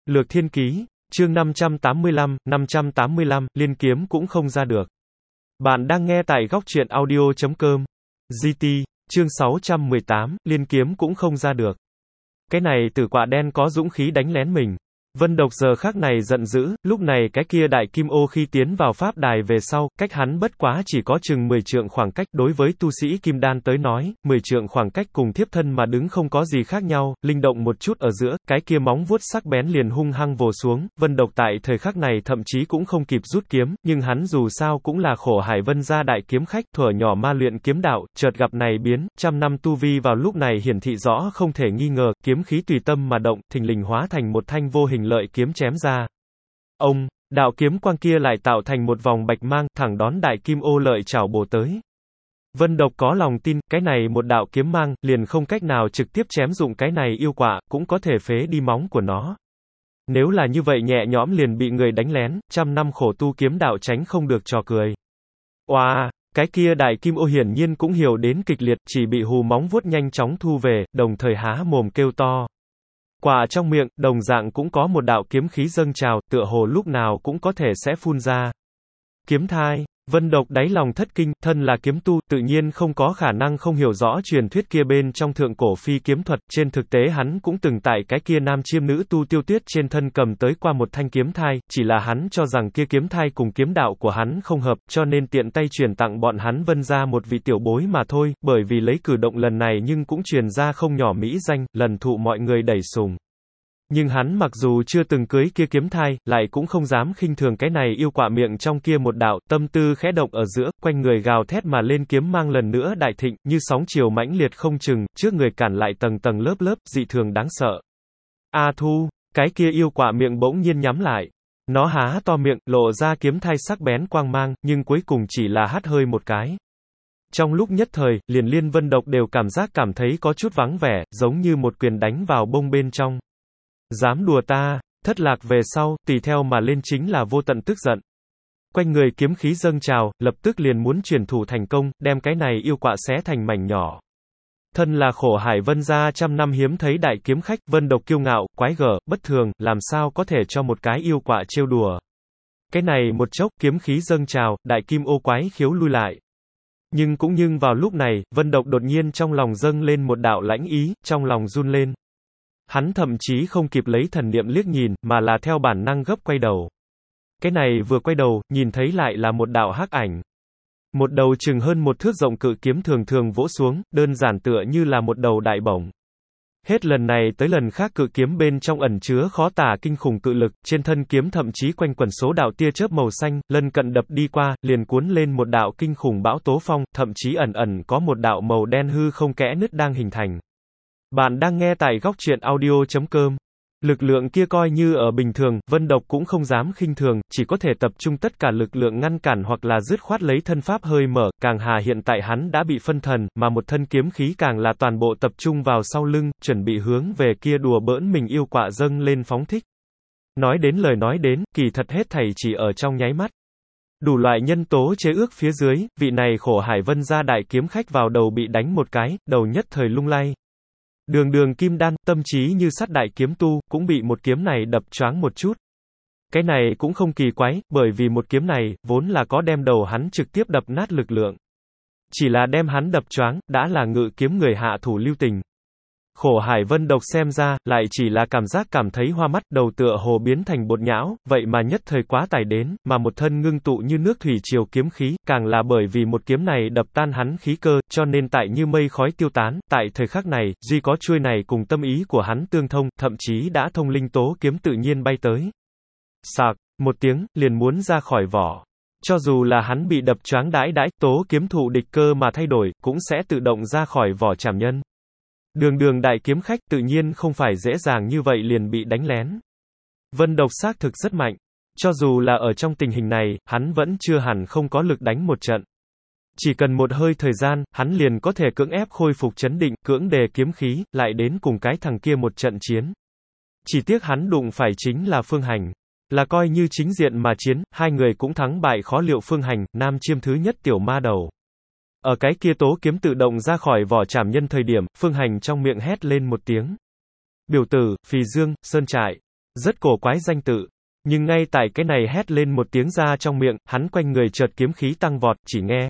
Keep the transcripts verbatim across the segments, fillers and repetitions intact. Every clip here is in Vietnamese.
Lược Thiên Ký, chương năm trăm tám mươi lăm, năm trăm tám mươi lăm, liên kiếm cũng không ra được. Bạn đang nghe tại góc truyện audio chấm com. giê tê, chương sáu trăm mười tám, liên kiếm cũng không ra được. Cái này tử quạ đen có dũng khí đánh lén mình. Vân Độc giờ khắc này giận dữ, lúc này cái kia đại kim ô khi tiến vào pháp đài về sau, cách hắn bất quá chỉ có chừng mười trượng khoảng cách, đối với tu sĩ kim đan tới nói, mười trượng khoảng cách cùng thiếp thân mà đứng không có gì khác nhau, linh động một chút ở giữa, cái kia móng vuốt sắc bén liền hung hăng vồ xuống, Vân Độc tại thời khắc này thậm chí cũng không kịp rút kiếm, nhưng hắn dù sao cũng là Khổ Hải Vân gia đại kiếm khách, thuở nhỏ ma luyện kiếm đạo, chợt gặp này biến, trăm năm tu vi vào lúc này hiển thị rõ không thể nghi ngờ, kiếm khí tùy tâm mà động, thình lình hóa thành một thanh vô hình lợi kiếm chém ra. Ông, đạo kiếm quang kia lại tạo thành một vòng bạch mang, thẳng đón đại kim ô lợi chảo bổ tới. Vân Độc có lòng tin, cái này một đạo kiếm mang, liền không cách nào trực tiếp chém dụng cái này yêu quạ, cũng có thể phế đi móng của nó. Nếu là như vậy nhẹ nhõm liền bị người đánh lén, trăm năm khổ tu kiếm đạo tránh không được trò cười. Oa, wow, cái kia đại kim ô hiển nhiên cũng hiểu đến kịch liệt, chỉ bị hù móng vuốt nhanh chóng thu về, đồng thời há mồm kêu to. Quả trong miệng, đồng dạng cũng có một đạo kiếm khí dâng trào, tựa hồ lúc nào cũng có thể sẽ phun ra. Kiếm thai, Vân Độc đáy lòng thất kinh, thân là kiếm tu, tự nhiên không có khả năng không hiểu rõ truyền thuyết kia bên trong thượng cổ phi kiếm thuật, trên thực tế hắn cũng từng tại cái kia nam chiêm nữ tu Tiêu Tuyết trên thân cầm tới qua một thanh kiếm thai, chỉ là hắn cho rằng kia kiếm thai cùng kiếm đạo của hắn không hợp, cho nên tiện tay truyền tặng bọn hắn Vân ra một vị tiểu bối mà thôi, bởi vì lấy cử động lần này nhưng cũng truyền ra không nhỏ mỹ danh, lần thụ mọi người đẩy sùng. Nhưng hắn mặc dù chưa từng cưới kia kiếm thai, lại cũng không dám khinh thường cái này yêu quạ miệng trong kia một đạo, tâm tư khẽ động ở giữa, quanh người gào thét mà lên kiếm mang lần nữa đại thịnh, như sóng chiều mãnh liệt không chừng, trước người cản lại tầng tầng lớp lớp, dị thường đáng sợ. A Thu, cái kia yêu quạ miệng bỗng nhiên nhắm lại. Nó há to miệng, lộ ra kiếm thai sắc bén quang mang, nhưng cuối cùng chỉ là hắt hơi một cái. Trong lúc nhất thời, liền liên Vân Độc đều cảm giác cảm thấy có chút vắng vẻ, giống như một quyền đánh vào bông bên trong. Dám đùa ta, thất lạc về sau, tùy theo mà lên chính là vô tận tức giận. Quanh người kiếm khí dâng trào, lập tức liền muốn chuyển thủ thành công, đem cái này yêu quạ xé thành mảnh nhỏ. Thân là Khổ Hải Vân gia trăm năm hiếm thấy đại kiếm khách, Vân Độc kiêu ngạo, quái gở, bất thường, làm sao có thể cho một cái yêu quạ trêu đùa. Cái này một chốc, kiếm khí dâng trào, đại kim ô quái khiếu lui lại. Nhưng cũng nhưng vào lúc này, Vân Độc đột nhiên trong lòng dâng lên một đạo lãnh ý, trong lòng run lên. Hắn thậm chí không kịp lấy thần niệm liếc nhìn, mà là theo bản năng gấp quay đầu. Cái này vừa quay đầu, nhìn thấy lại là một đạo hắc ảnh. Một đầu chừng hơn một thước rộng cự kiếm thường thường vỗ xuống, đơn giản tựa như là một đầu đại bổng. Hết lần này tới lần khác cự kiếm bên trong ẩn chứa khó tả kinh khủng cự lực, trên thân kiếm thậm chí quanh quẩn số đạo tia chớp màu xanh, lân cận đập đi qua, liền cuốn lên một đạo kinh khủng bão tố phong, thậm chí ẩn ẩn có một đạo màu đen hư không kẽ nứt đang hình thành. Bạn đang nghe tại góc truyện audio chấm com. Lực lượng kia coi như ở bình thường, Vân Độc cũng không dám khinh thường, chỉ có thể tập trung tất cả lực lượng ngăn cản hoặc là dứt khoát lấy thân pháp hơi mở, càng hà hiện tại hắn đã bị phân thần, mà một thân kiếm khí càng là toàn bộ tập trung vào sau lưng, chuẩn bị hướng về kia đùa bỡn mình yêu quạ dâng lên phóng thích. Nói đến lời nói đến, kỳ thật hết thảy chỉ ở trong nháy mắt. Đủ loại nhân tố chế ước phía dưới, vị này Khổ Hải Vân gia đại kiếm khách vào đầu bị đánh một cái, đầu nhất thời lung lay. Đường đường kim đan, tâm trí như sắt đại kiếm tu, cũng bị một kiếm này đập choáng một chút. Cái này cũng không kỳ quái, bởi vì một kiếm này, vốn là có đem đầu hắn trực tiếp đập nát lực lượng. Chỉ là đem hắn đập choáng, đã là ngự kiếm người hạ thủ lưu tình. Khổ Hải Vân Độc xem ra, lại chỉ là cảm giác cảm thấy hoa mắt, đầu tựa hồ biến thành bột nhão, vậy mà nhất thời quá tải đến, mà một thân ngưng tụ như nước thủy triều kiếm khí, càng là bởi vì một kiếm này đập tan hắn khí cơ, cho nên tại như mây khói tiêu tán, tại thời khắc này, duy có chuôi này cùng tâm ý của hắn tương thông, thậm chí đã thông linh tố kiếm tự nhiên bay tới. Sạc, một tiếng, liền muốn ra khỏi vỏ. Cho dù là hắn bị đập choáng đãi đãi, tố kiếm thụ địch cơ mà thay đổi, cũng sẽ tự động ra khỏi vỏ trảm nhân. Đường đường đại kiếm khách tự nhiên không phải dễ dàng như vậy liền bị đánh lén. Vân Độc xác thực rất mạnh. Cho dù là ở trong tình hình này, hắn vẫn chưa hẳn không có lực đánh một trận. Chỉ cần một hơi thời gian, hắn liền có thể cưỡng ép khôi phục chấn định, cưỡng đề kiếm khí, lại đến cùng cái thằng kia một trận chiến. Chỉ tiếc hắn đụng phải chính là Phương Hành. Là coi như chính diện mà chiến, hai người cũng thắng bại khó liệu. Phương Hành, nam chiêm thứ nhất tiểu ma đầu. Ở cái kia tố kiếm tự động ra khỏi vỏ trảm nhân thời điểm, Phương Hành trong miệng hét lên một tiếng. Biểu tử, Phì Dương, Sơn Trại. Rất cổ quái danh tự. Nhưng ngay tại cái này hét lên một tiếng ra trong miệng, hắn quanh người chợt kiếm khí tăng vọt, chỉ nghe.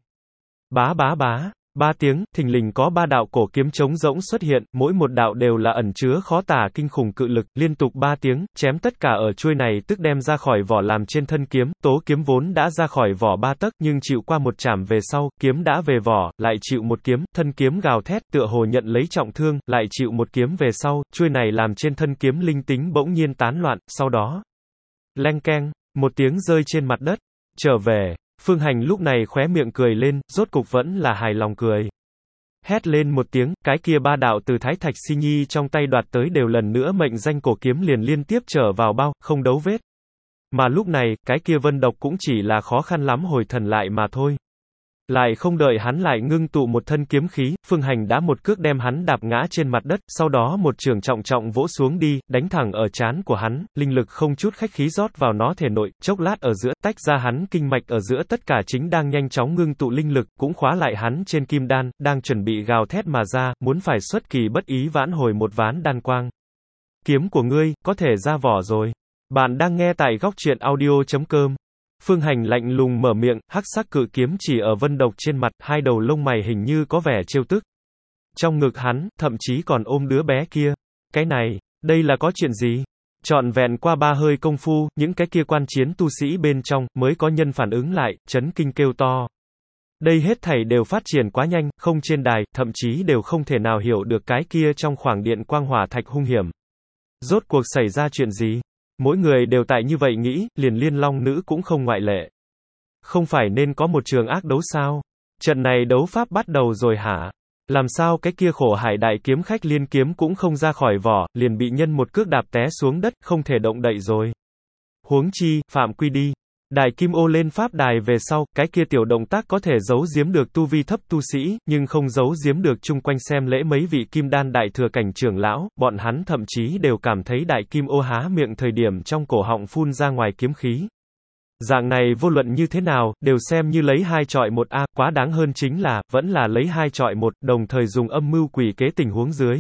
Bá bá bá. Ba tiếng, thình lình có ba đạo cổ kiếm trống rỗng xuất hiện, mỗi một đạo đều là ẩn chứa khó tả kinh khủng cự lực, liên tục ba tiếng, chém tất cả ở chuôi này tức đem ra khỏi vỏ làm trên thân kiếm, tố kiếm vốn đã ra khỏi vỏ ba tấc, nhưng chịu qua một chảm về sau, kiếm đã về vỏ, lại chịu một kiếm, thân kiếm gào thét, tựa hồ nhận lấy trọng thương, lại chịu một kiếm về sau, chuôi này làm trên thân kiếm linh tính bỗng nhiên tán loạn, sau đó, leng keng, một tiếng rơi trên mặt đất, trở về. Phương Hành lúc này khóe miệng cười lên, rốt cục vẫn là hài lòng cười. Hét lên một tiếng, cái kia ba đạo từ Thái Thạch Si Nhi trong tay đoạt tới đều lần nữa mệnh danh cổ kiếm liền liên tiếp trở vào bao, không đấu vết. Mà lúc này, cái kia Vân Độc cũng chỉ là khó khăn lắm hồi thần lại mà thôi. Lại không đợi hắn lại ngưng tụ một thân kiếm khí, Phương Hành đã một cước đem hắn đạp ngã trên mặt đất, sau đó một trường trọng trọng vỗ xuống đi, đánh thẳng ở trán của hắn, linh lực không chút khách khí rót vào nó thể nội, chốc lát ở giữa, tách ra hắn kinh mạch ở giữa tất cả chính đang nhanh chóng ngưng tụ linh lực, cũng khóa lại hắn trên kim đan, đang chuẩn bị gào thét mà ra, muốn phải xuất kỳ bất ý vãn hồi một ván đan quang. Kiếm của ngươi, có thể ra vỏ rồi. Bạn đang nghe tại góc truyện audio chấm com. Phương Hành lạnh lùng mở miệng, hắc sắc cự kiếm chỉ ở Vân Độc trên mặt, hai đầu lông mày hình như có vẻ trêu tức. Trong ngực hắn, thậm chí còn ôm đứa bé kia. Cái này, đây là có chuyện gì? Trọn vẹn qua ba hơi công phu, những cái kia quan chiến tu sĩ bên trong, mới có nhân phản ứng lại, chấn kinh kêu to. Đây hết thảy đều phát triển quá nhanh, không trên đài, thậm chí đều không thể nào hiểu được cái kia trong khoảng điện quang hỏa thạch hung hiểm. Rốt cuộc xảy ra chuyện gì? Mỗi người đều tại như vậy nghĩ, liền Liên Long Nữ cũng không ngoại lệ. Không phải nên có một trường ác đấu sao? Trận này đấu pháp bắt đầu rồi hả? Làm sao cái kia khổ hải đại kiếm khách Liên kiếm cũng không ra khỏi vỏ, liền bị nhân một cước đạp té xuống đất, không thể động đậy rồi. Huống chi, phạm quy đi. Đại Kim Ô lên pháp đài về sau, cái kia tiểu động tác có thể giấu giếm được tu vi thấp tu sĩ, nhưng không giấu giếm được chung quanh xem lễ mấy vị kim đan đại thừa cảnh trưởng lão, bọn hắn thậm chí đều cảm thấy Đại Kim Ô há miệng thời điểm trong cổ họng phun ra ngoài kiếm khí. Dạng này vô luận như thế nào, đều xem như lấy hai chọi một a, quá đáng hơn chính là, vẫn là lấy hai chọi một, đồng thời dùng âm mưu quỷ kế tình huống dưới.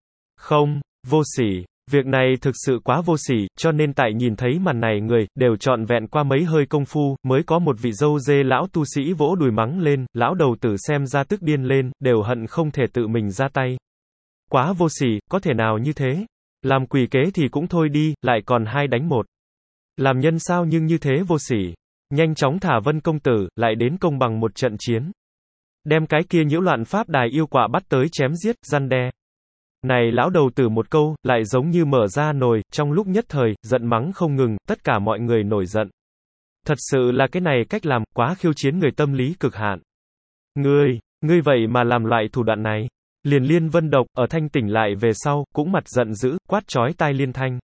Không, vô sỉ. Việc này thực sự quá vô sỉ, cho nên tại nhìn thấy màn này người, đều trọn vẹn qua mấy hơi công phu, mới có một vị dâu dê lão tu sĩ vỗ đùi mắng lên, lão đầu tử xem ra tức điên lên, đều hận không thể tự mình ra tay. Quá vô sỉ, có thể nào như thế? Làm quỷ kế thì cũng thôi đi, lại còn hai đánh một. Làm nhân sao nhưng như thế vô sỉ. Nhanh chóng thả Vân công tử, lại đến công bằng một trận chiến. Đem cái kia nhiễu loạn pháp đài yêu quạ bắt tới chém giết, răn đe. Này lão đầu tử một câu, lại giống như mở ra nồi, trong lúc nhất thời, giận mắng không ngừng, tất cả mọi người nổi giận. Thật sự là cái này cách làm, quá khiêu chiến người tâm lý cực hạn. Ngươi, ngươi vậy mà làm loại thủ đoạn này. Liền Liên Vân Độc, ở thanh tỉnh lại về sau, cũng mặt giận dữ, quát chói tai liên thanh.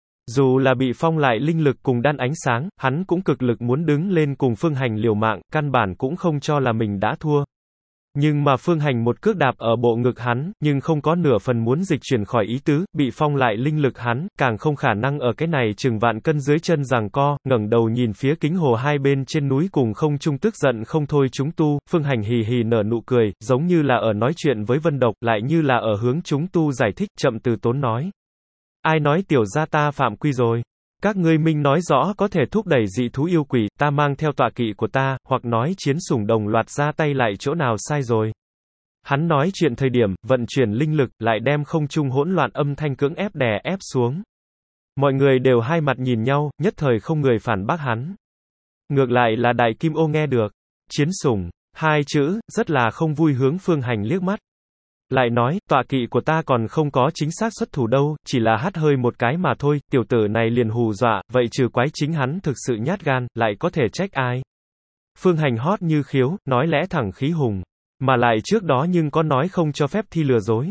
Dù là bị phong lại linh lực cùng đan ánh sáng, hắn cũng cực lực muốn đứng lên cùng Phương Hành liều mạng, căn bản cũng không cho là mình đã thua. Nhưng mà Phương Hành một cước đạp ở bộ ngực hắn, nhưng không có nửa phần muốn dịch chuyển khỏi ý tứ, bị phong lại linh lực hắn, càng không khả năng ở cái này chừng vạn cân dưới chân giằng co, ngẩng đầu nhìn phía kính hồ hai bên trên núi cùng không trung tức giận không thôi chúng tu, Phương Hành hì hì nở nụ cười, giống như là ở nói chuyện với Vân Độc, lại như là ở hướng chúng tu giải thích, chậm từ tốn nói. Ai nói tiểu gia ta phạm quy rồi? Các ngươi minh nói rõ có thể thúc đẩy dị thú yêu quỷ, ta mang theo tọa kỵ của ta, hoặc nói chiến sủng đồng loạt ra tay lại chỗ nào sai rồi. Hắn nói chuyện thời điểm, vận chuyển linh lực, lại đem không trung hỗn loạn âm thanh cưỡng ép đè ép xuống. Mọi người đều hai mặt nhìn nhau, nhất thời không người phản bác hắn. Ngược lại là Đại Kim Ô nghe được. Chiến sủng, hai chữ, rất là không vui hướng Phương Hành liếc mắt. Lại nói, tọa kỵ của ta còn không có chính xác xuất thủ đâu, chỉ là hắt hơi một cái mà thôi, tiểu tử này liền hù dọa, vậy trừ quái chính hắn thực sự nhát gan, lại có thể trách ai. Phương Hành hót như khiếu, nói lẽ thẳng khí hùng, mà lại trước đó nhưng có nói không cho phép thi lừa dối.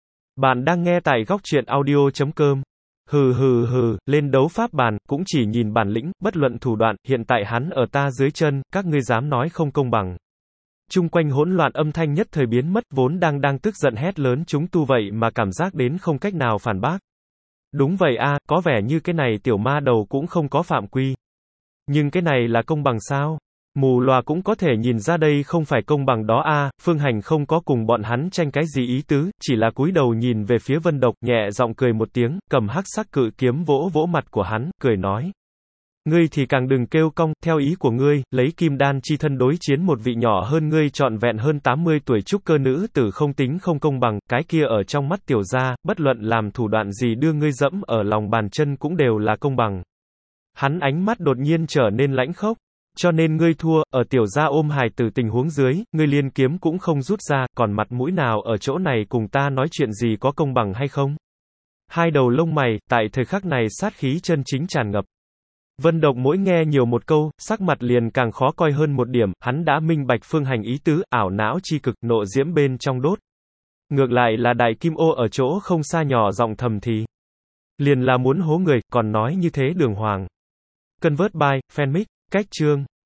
Bạn đang nghe tại góc truyện audio chấm com. Hừ hừ hừ, lên đấu pháp bàn, cũng chỉ nhìn bản lĩnh, bất luận thủ đoạn, hiện tại hắn ở ta dưới chân, các ngươi dám nói không công bằng. Chung quanh hỗn loạn âm thanh nhất thời biến mất, vốn đang đang tức giận hét lớn chúng tu vậy mà cảm giác đến không cách nào phản bác. Đúng vậy a, có vẻ như cái này tiểu ma đầu cũng không có phạm quy. Nhưng cái này là công bằng sao? Mù lòa cũng có thể nhìn ra đây không phải công bằng đó a. Phương Hành không có cùng bọn hắn tranh cái gì ý tứ, chỉ là cúi đầu nhìn về phía Vân Độc, nhẹ giọng cười một tiếng, cầm hắc sắc cự kiếm vỗ vỗ mặt của hắn, cười nói. Ngươi thì càng đừng kêu cong, theo ý của ngươi, lấy kim đan chi thân đối chiến một vị nhỏ hơn ngươi trọn vẹn hơn tám mươi tuổi trúc cơ nữ tử không tính không công bằng, cái kia ở trong mắt tiểu gia, bất luận làm thủ đoạn gì đưa ngươi dẫm ở lòng bàn chân cũng đều là công bằng. Hắn ánh mắt đột nhiên trở nên lãnh khốc. Cho nên ngươi thua, ở tiểu gia ôm hài tử tình huống dưới, ngươi liên kiếm cũng không rút ra, còn mặt mũi nào ở chỗ này cùng ta nói chuyện gì có công bằng hay không? Hai đầu lông mày, tại thời khắc này sát khí chân chính tràn ngập. Vân Độc mỗi nghe nhiều một câu, sắc mặt liền càng khó coi hơn một điểm, hắn đã minh bạch Phương Hành ý tứ, ảo não chi cực, nộ diễm bên trong đốt. Ngược lại là đại kim ô ở chỗ không xa nhỏ giọng thầm thì. Liền là muốn hố người, còn nói như thế đường hoàng. Convert by, fanmic, cách chương.